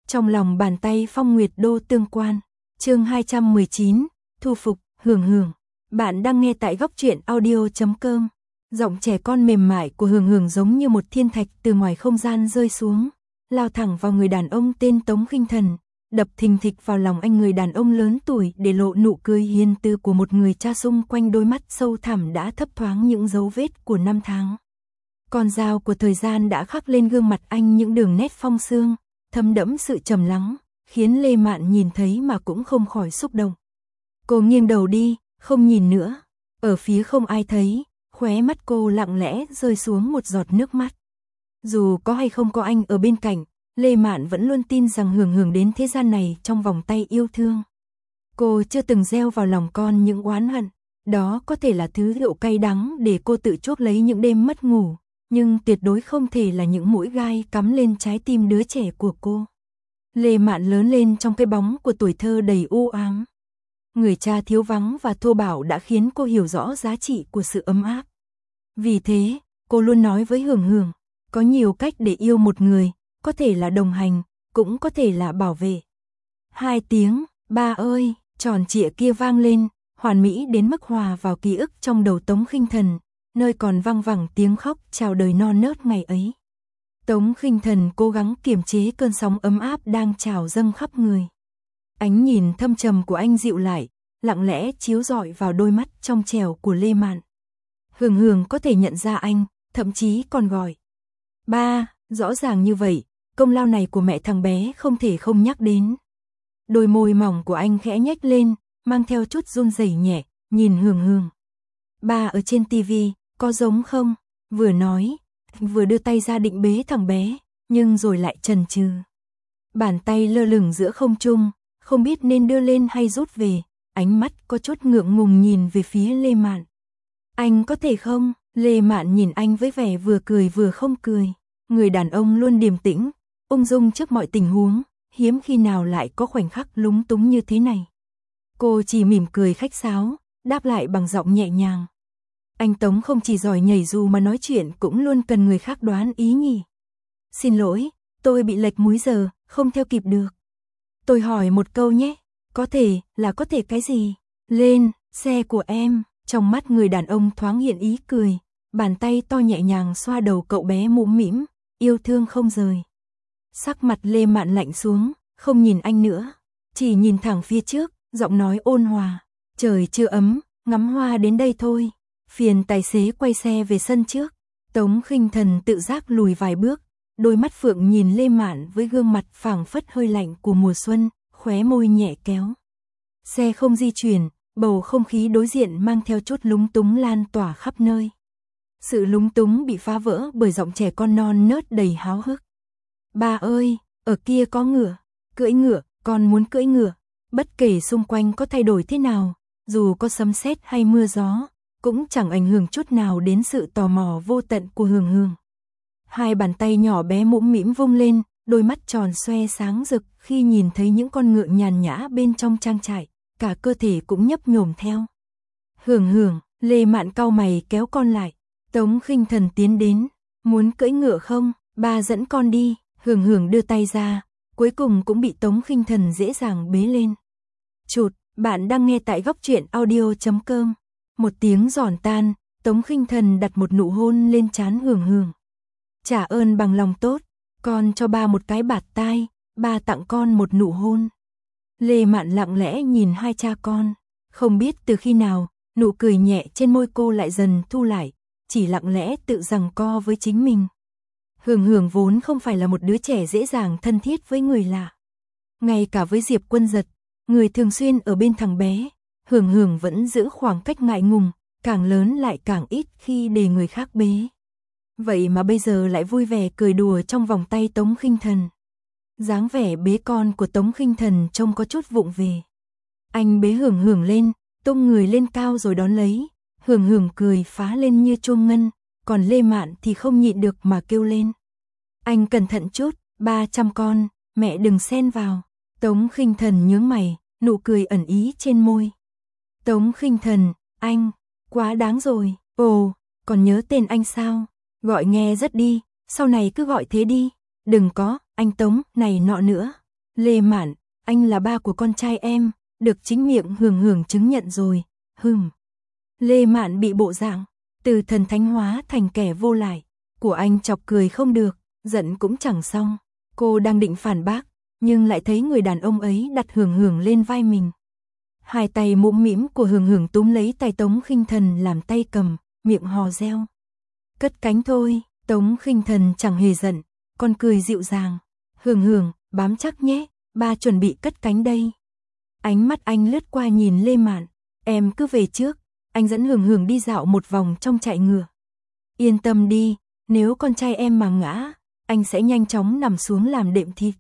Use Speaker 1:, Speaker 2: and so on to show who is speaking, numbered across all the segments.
Speaker 1: Trong lòng bàn tay Phong Nguyệt Đô tương quan. Chương 219, thu phục, Hường Hường. Bạn đang nghe tại góc truyện audio.com. Giọng trẻ con mềm mại của Hường Hường giống như một thiên thạch từ ngoài không gian rơi xuống, lao thẳng vào người đàn ông tên Tống Khinh Thần, đập thình thịch vào lòng anh người đàn ông lớn tuổi, để lộ nụ cười hiền từ của một người cha. Xung quanh đôi mắt sâu thẳm đã thấp thoáng những dấu vết của năm tháng. Con dao của thời gian đã khắc lên gương mặt anh những đường nét phong sương, thấm đẫm sự trầm lắng, khiến Lê Mạn nhìn thấy mà cũng không khỏi xúc động. Cô nghiêng đầu đi, không nhìn nữa. Ở phía không ai thấy, khóe mắt cô lặng lẽ rơi xuống một giọt nước mắt. Dù có hay không có anh ở bên cạnh, Lê Mạn vẫn luôn tin rằng Hường Hường đến thế gian này trong vòng tay yêu thương. Cô chưa từng gieo vào lòng con những oán hận, đó có thể là thứ rượu cay đắng để cô tự chuốc lấy những đêm mất ngủ, nhưng tuyệt đối không thể là những mũi gai cắm lên trái tim đứa trẻ của cô. Lê Mạn lớn lên trong cái bóng của tuổi thơ đầy u ám. Người cha thiếu vắng và thô bạo đã khiến cô hiểu rõ giá trị của sự ấm áp. Vì thế, cô luôn nói với Hường Hường, có nhiều cách để yêu một người, có thể là đồng hành, cũng có thể là bảo vệ. 2 tiếng, ba ơi, tròn trịa kia vang lên, hoàn mỹ đến mức hòa vào ký ức trong đầu Tống Khinh Thần, nơi còn vang vẳng tiếng khóc chào đời non nớt ngày ấy. Tống Khinh Thần cố gắng kiềm chế cơn sóng ấm áp đang trào dâng khắp người. Ánh nhìn thâm trầm của anh dịu lại, lặng lẽ chiếu rọi vào đôi mắt trong trẻo của Lê Mạn. Hường Hường có thể nhận ra anh, thậm chí còn gọi ba. Rõ ràng như vậy, công lao này của mẹ thằng bé không thể không nhắc đến. Đôi môi mỏng của anh khẽ nhếch lên, mang theo chút run rẩy nhẹ, nhìn Hường Hường. Ba ở trên tivi, có giống không? Vừa nói, vừa đưa tay ra định bế thằng bé, nhưng rồi lại chần chừ. Bàn tay lơ lửng giữa không trung, không biết nên đưa lên hay rút về, ánh mắt có chút ngượng ngùng nhìn về phía Lê Mạn. Anh có thể không? Lê Mạn nhìn anh với vẻ vừa cười vừa không cười. Người đàn ông luôn điềm tĩnh, ung dung trước mọi tình huống, hiếm khi nào lại có khoảnh khắc lúng túng như thế này. Cô chỉ mỉm cười khách sáo, đáp lại bằng giọng nhẹ nhàng. Anh Tống không chỉ giỏi nhảy dù mà nói chuyện cũng luôn cần người khác đoán ý nhỉ. Xin lỗi, tôi bị lệch múi giờ, không theo kịp được. Tôi hỏi một câu nhé, có thể cái gì? Lên, xe của em. Trong mắt người đàn ông thoáng hiện ý cười, bàn tay to nhẹ nhàng xoa đầu cậu bé mũm mĩm, yêu thương không rời. Sắc mặt Lê Mạn lạnh xuống, không nhìn anh nữa, chỉ nhìn thẳng phía trước, giọng nói ôn hòa. Trời chưa ấm, ngắm hoa đến đây thôi. Phiền tài xế quay xe về sân trước. Tống Khinh Thần tự giác lùi vài bước, đôi mắt phượng nhìn Lê Mạn với gương mặt phảng phất hơi lạnh của mùa xuân, khóe môi nhẹ kéo. Xe không di chuyển, bầu không khí đối diện mang theo chút lúng túng lan tỏa khắp nơi. Sự lúng túng bị phá vỡ bởi giọng trẻ con non nớt đầy háo hức. Ba ơi, ở kia có ngựa, cưỡi ngựa, con muốn cưỡi ngựa. Bất kể xung quanh có thay đổi thế nào, dù có sấm sét hay mưa gió, cũng chẳng ảnh hưởng chút nào đến sự tò mò vô tận của Hường Hường. Hai bàn tay nhỏ bé mũm mĩm vung lên, đôi mắt tròn xoe sáng rực khi nhìn thấy những con ngựa nhàn nhã bên trong trang trại, cả cơ thể cũng nhấp nhổm theo. Hường Hường, Lê Mạn cau mày kéo con lại. Tống Khinh Thần tiến đến, muốn cưỡi ngựa không? Ba dẫn con đi. Hường Hường đưa tay ra, cuối cùng cũng bị Tống Khinh Thần dễ dàng bế lên. Chụt, bạn đang nghe tại góc truyện audio.com. Một tiếng giòn tan, Tống Khinh Thần đặt một nụ hôn lên trán Hường Hường. Trả ơn bằng lòng tốt, con cho ba một cái bạt tai, ba tặng con một nụ hôn. Lê Mạn lặng lẽ nhìn hai cha con, không biết từ khi nào, nụ cười nhẹ trên môi cô lại dần thu lại, chỉ lặng lẽ tự giằng co với chính mình. Hường Hường vốn không phải là một đứa trẻ dễ dàng thân thiết với người lạ. Ngay cả với Diệp Quân Giật, người thường xuyên ở bên thằng bé, Hường Hường vẫn giữ khoảng cách ngại ngùng, càng lớn lại càng ít khi để người khác bế. Vậy mà bây giờ lại vui vẻ cười đùa trong vòng tay Tống Khinh Thần. Dáng vẻ bế con của Tống Khinh Thần trông có chút vụng về. Anh bế Hường Hường lên, tung người lên cao rồi đón lấy. Hường Hường cười phá lên như chuông ngân, còn Lê Mạn thì không nhịn được mà kêu lên. Anh cẩn thận chút, 300 con, mẹ đừng xen vào. Tống Khinh Thần nhướng mày, nụ cười ẩn ý trên môi. Tống Khinh Thần, anh, quá đáng rồi. Ồ, còn nhớ tên anh sao? Gọi nghe rất đi, sau này cứ gọi thế đi. Đừng có, anh Tống, này nọ nữa. Lê Mạn, anh là ba của con trai em, được chính miệng Hường Hường chứng nhận rồi, Lê Mạn bị bộ dạng từ thần thánh hóa thành kẻ vô lại của anh chọc cười không được, giận cũng chẳng xong. Cô đang định phản bác, nhưng lại thấy người đàn ông ấy đặt Hường Hường lên vai mình. Hai tay mũm mĩm của Hường Hường túm lấy tay Tống Khinh Thần làm tay cầm, miệng hò reo. Cất cánh thôi, Tống Khinh Thần chẳng hề giận, còn cười dịu dàng. Hường Hường, bám chắc nhé, ba chuẩn bị cất cánh đây. Ánh mắt anh lướt qua nhìn Lê Mạn, em cứ về trước, anh dẫn Hường Hường đi dạo một vòng trong trại ngựa. Yên tâm đi, nếu con trai em mà ngã, anh sẽ nhanh chóng nằm xuống làm đệm thịt.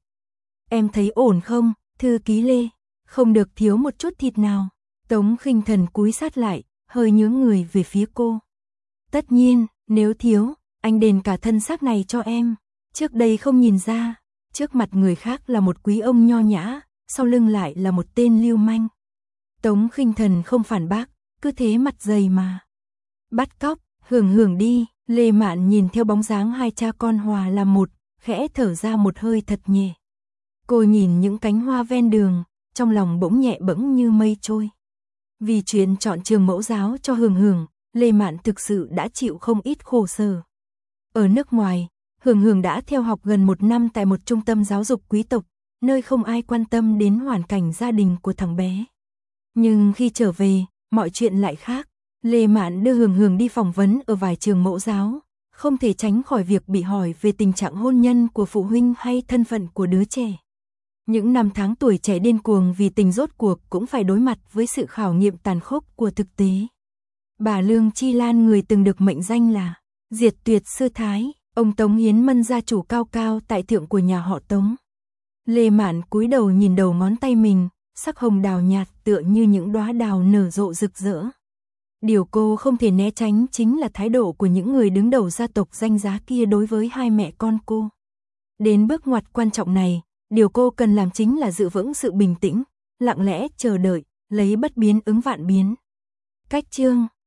Speaker 1: Em thấy ổn không, thư ký Lê? Không được thiếu một chút thịt nào. Tống Khinh Thần cúi sát lại, hơi nhướng người về phía cô. Tất nhiên, nếu thiếu, anh đền cả thân xác này cho em. Trước đây không nhìn ra, trước mặt người khác là một quý ông nho nhã, sau lưng lại là một tên lưu manh. Tống Khinh Thần không phản bác, cứ thế mặt dày mà. Bắt cóc, Hường Hường đi. Lê Mạn nhìn theo bóng dáng hai cha con hòa làm một, khẽ thở ra một hơi thật nhẹ. Cô nhìn những cánh hoa ven đường, trong lòng bỗng nhẹ bẫng như mây trôi. Vì chuyện chọn trường mẫu giáo cho Hường Hường, Lê Mạn thực sự đã chịu không ít khổ sở. Ở nước ngoài, Hường Hường đã theo học gần 1 năm tại một trung tâm giáo dục quý tộc, nơi không ai quan tâm đến hoàn cảnh gia đình của thằng bé. Nhưng khi trở về, mọi chuyện lại khác. Lê Mạn đưa Hường Hường đi phỏng vấn ở vài trường mẫu giáo, không thể tránh khỏi việc bị hỏi về tình trạng hôn nhân của phụ huynh hay thân phận của đứa trẻ. Những năm tháng tuổi trẻ điên cuồng vì tình rốt cuộc cũng phải đối mặt với sự khảo nghiệm tàn khốc của thực tế. Bà Lương Chi Lan, người từng được mệnh danh là diệt tuyệt sư thái, ông Tống Hiến Mân gia chủ cao cao tại thượng của nhà họ Tống. Lê Mạn cúi đầu nhìn đầu ngón tay mình, sắc hồng đào nhạt tựa như những đóa đào nở rộ rực rỡ. Điều cô không thể né tránh chính là thái độ của những người đứng đầu gia tộc danh giá kia đối với hai mẹ con cô. Đến bước ngoặt quan trọng này, điều cô cần làm chính là giữ vững sự bình tĩnh, lặng lẽ chờ đợi, lấy bất biến ứng vạn biến. Cách chương